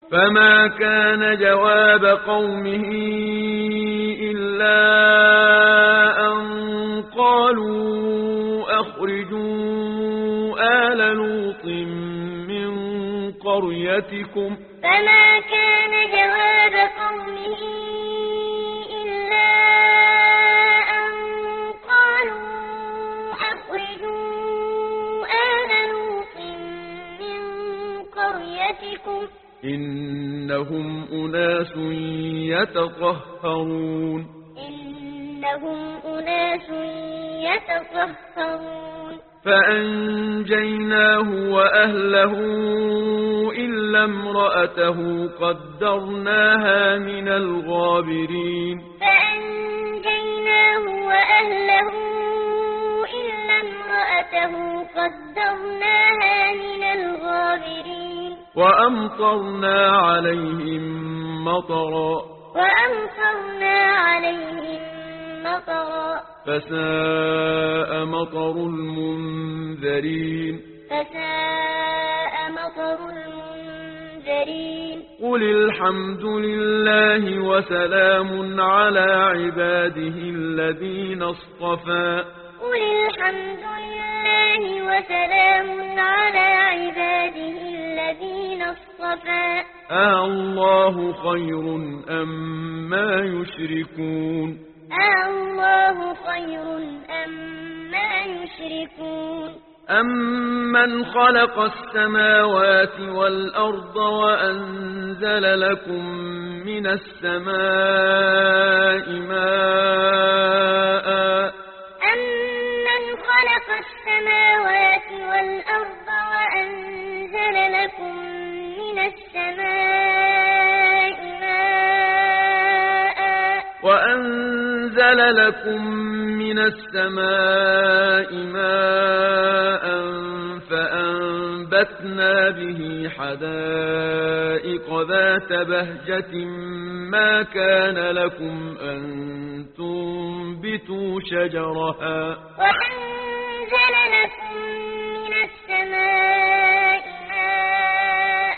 فما كان جواب قومه إلا أن قالوا أخرجوا آل لوط من قريتكم. فما كان جواب قومه إلا أن قالوا أخرجوا آل لوط من قريتكم إنهم أناس يتطهرون. إنهم أناس يتطهرون. فأنجيناه وأهله إلا امرأته قدرناها من الغابرين. فأنجيناه وأهله إلا امرأته قدرناها من الغابرين. وأمطرنا عليهم مطرا. وأمطرنا عليهم مطرا. فساء مطر المنذرين. فساء مطر المنذرين. قل الحمد لله وسلام على عباده الذين اصطفى. قل الحمد لله وسلام على عباده الذين اصطفى. الله خير أما يشركون. الله خير أما يشركون. أمن خلق السماوات والأرض وأنزل لكم من السماء ماء. أمن خلق السماوات والأرض وأنزل لكم من السماء ماء. وأنزل لكم من السماء ماء فأنبتنا به حدائق ذات بهجة ما كان لكم أن تنبتوا شجرها. وأنزل لكم من السماء ماء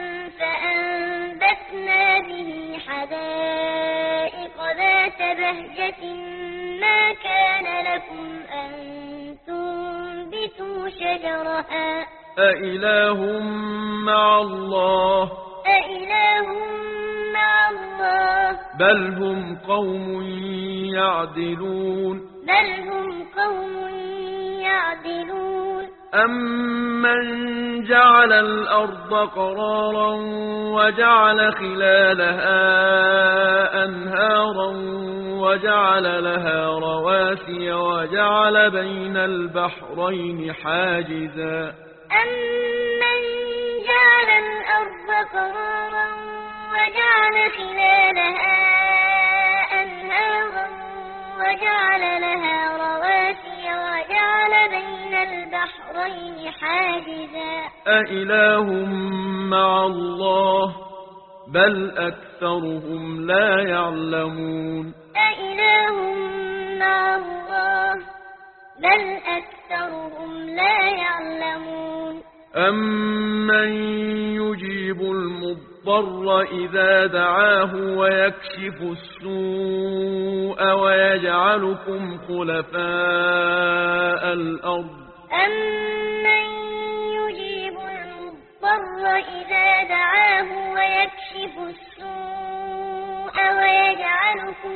فأنبتنا به حدائق ذات بهجة ما كان لكم أن تنبتوا شجرها. أإله مع الله. أإله مع الله. بل هم قوم يعدلون. بل هم قوم يعدلون. أمن جعل الأرض قرارا وجعل خلالها أنهارا وجعل لها رواسي وجعل بين البحرين حاجزا. أمن جعل الأرض قرارا وجعل خلالها أنهارا وجعل لها رواسي وجعل بين البحرين حاجزا. أإله مع الله بل أكثرهم لا يعلمون. أإله مع الله بل أكثرهم لا يعلمون. أمن يجيب المضطر إذا دعاه ويكشف السوء ويجعلكم خلفاء الأرض. أمن يجيب المضطر إذا دعاه ويكشف السوء ويجعلكم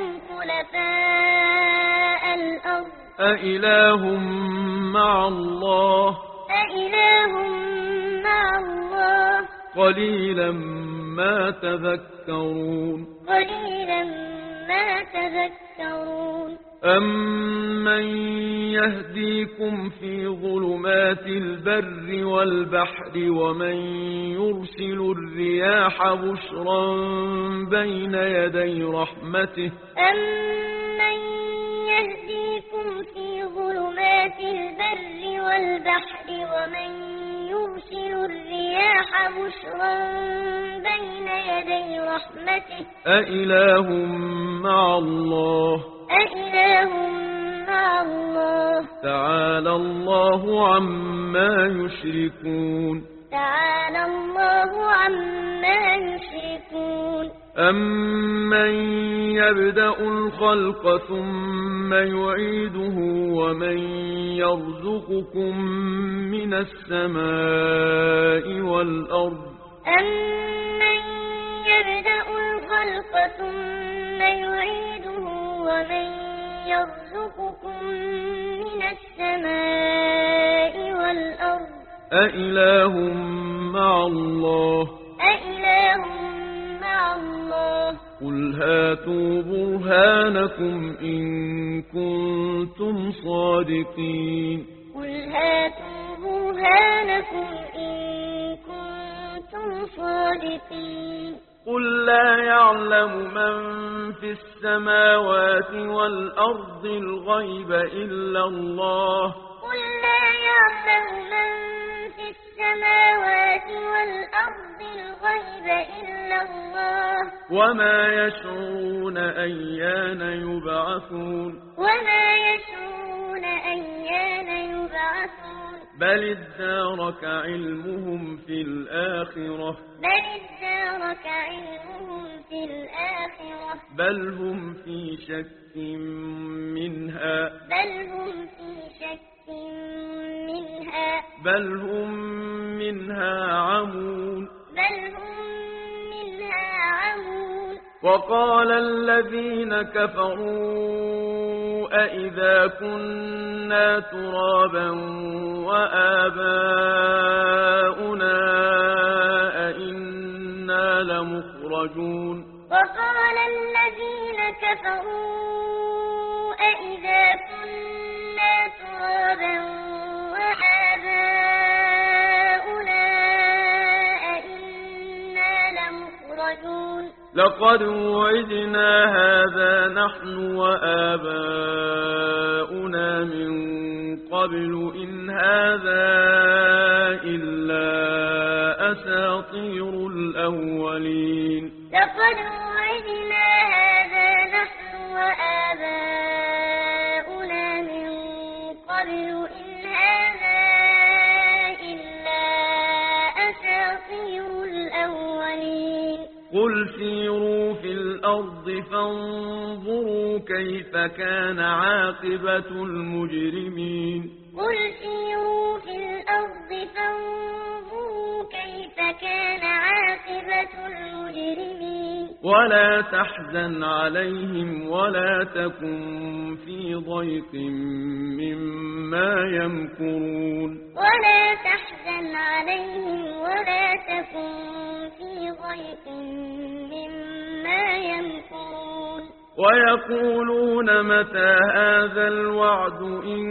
خلفاء الأرض. أإله مع الله. أإله مع الله. قليلا ما تذكرون. قليلا ما تذكرون. أمن يهديكم في ظلمات البر والبحر ومن يرسل الرياح بشرا بين يدي رحمته. أمن يهديكم في ظلمات البر والبحر ومن يرسل الرياح بشرا بين يدي رحمته. أإله مع الله. أإله مع الله. تعالى الله عما يشركون. تعالى الله عما يشركون. يشركون أَمَّن يَبْدَأُ الْخَلْقَ ثُمَّ يُعِيدُهُ وَمَن يَرْزُقُكُم مِّنَ السَّمَاءِ وَالْأَرْضِ أَمَّن يَبْدَأُ الْخَلْقَ ثُمَّ يُعِيدُهُ وَمَن يَرْزُقُكُم مِّنَ السَّمَاءِ وَالْأَرْضِ أَإِلَٰهٌ مَّعَ اللَّهِ قُلْ هَاتُوا بُرْهَانَكُمْ إِن كُنتُمْ صَادِقِينَ قُلْ هَاتُوا بُرْهَانَكُمْ إِن كُنتُمْ صَادِقِينَ قُل لَّا يَعْلَمُ مَن فِي السَّمَاوَاتِ وَالْأَرْضِ الْغَيْبَ إِلَّا اللَّهُ قُل لا يعلم من في السماوات والأرض الغيب إلا الله وَمَا يَشْعُرُونَ أَيَّانَ يُبْعَثُونَ بَلِ ادَّارَكَ عِلْمُهُمْ في الْآخِرَةِ بَلْ هم في شَكٍّ مِّنْهَا بَلْ هم منها عمون وقال الذين كفروا أئذا كنا ترابا وآباؤنا أئنا لمخرجون وقال الذين كفروا أئذا كنا ترابا وآباؤنا أئنا لمخرجون لقد وعدنا هذا نحن وآباؤنا من قبل إن هذا إلا أساطير الأولين لقد وعدنا هذا نحن وآباؤنا من قبل إن هذا إلا أساطير الأولين قل سيروا في الأرض فانظروا كيف كان عاقبة المجرمين قل سيروا في الأرض فانظروا كيف كان عاقبة المجرمين ولا تحزن عليهم ولا تكن في ضيق مما يمكرون ولا تحزن عليهم ولا تكن في ضيق مما يمكرون ويقولون متى هذا الوعد إن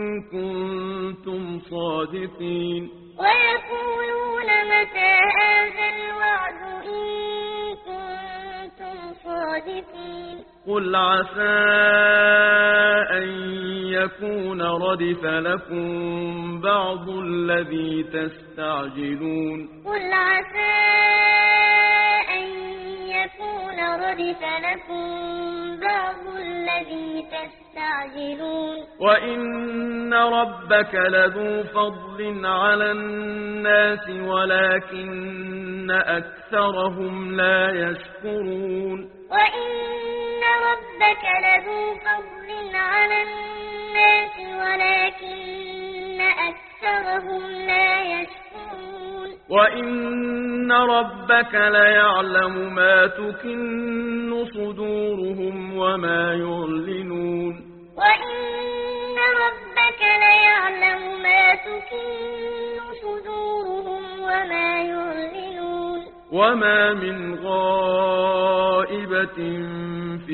كنتم صادقين ويقولون متى هذا الوعد إن كنتم صادقين قل عسى أن يكون ردف لكم بعض الذي تستعجلون قل عسى أن يكون ردف لكم بعض الذي تستعجلون وإن ربك لذو فضل على الناس ولكن أكثرهم لا يشكرون وإن ربك لذو فضل على الناس ولكن أكثرهم لا يشكرون وإن ربك ليعلم ما تكن صدورهم وما يعلنون وإن ربك ليعلم ما تكن صدورهم وما يعلنون وما من غائبة في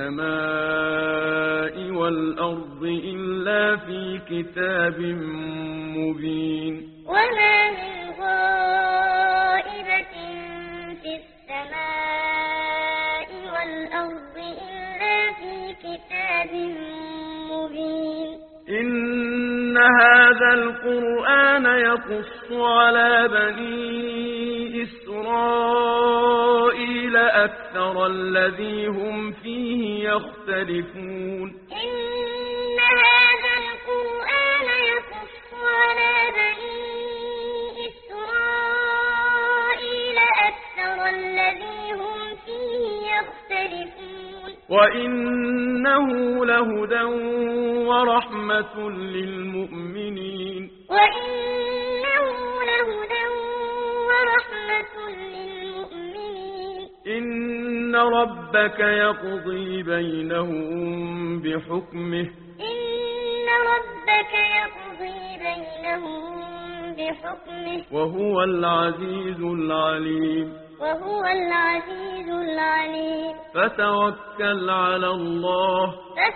السماء والأرض إلا في كتاب مبين وما من غائبة في السماء والأرض إلا في كتاب مبين إن هذا القرآن يقص على بني إسرائيل أكثر الذي هم فيه يختلفون إن هذا القرآن يقص على بني إسرائيل أكثر الذي يختلفون وإنه لهدى ورحمة للمؤمنين وإنه لهدى ورحمة للمؤمنين إن ربك يقضي بينهم بحكمه إن ربك يقضي بينهم بحكمه وهو العزيز العليم وهو العزيز العليم فتوكل على الله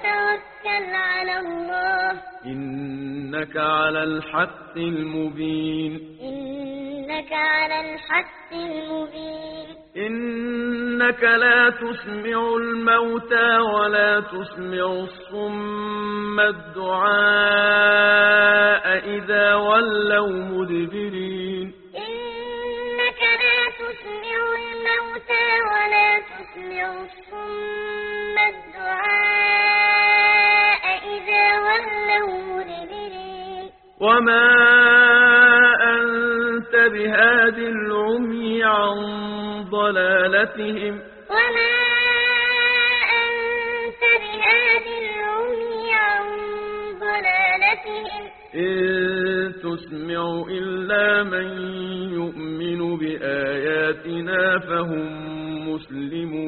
إنك على الحق المبين إنك على الحق المبين إنك لا تسمع الموتى ولا تسمع الصم الدعاء إذا ولوا مدبرين إنك لا تسمع الموتى ولا تسمع الصم الدعاء إذا ولوا مدبرين وما أنت بهاد العمي عن ضلالتهم وما أنت بهاد العمي عن ضلالتهم إن تسمع إلا من يؤمن بآياتنا فهم مسلمون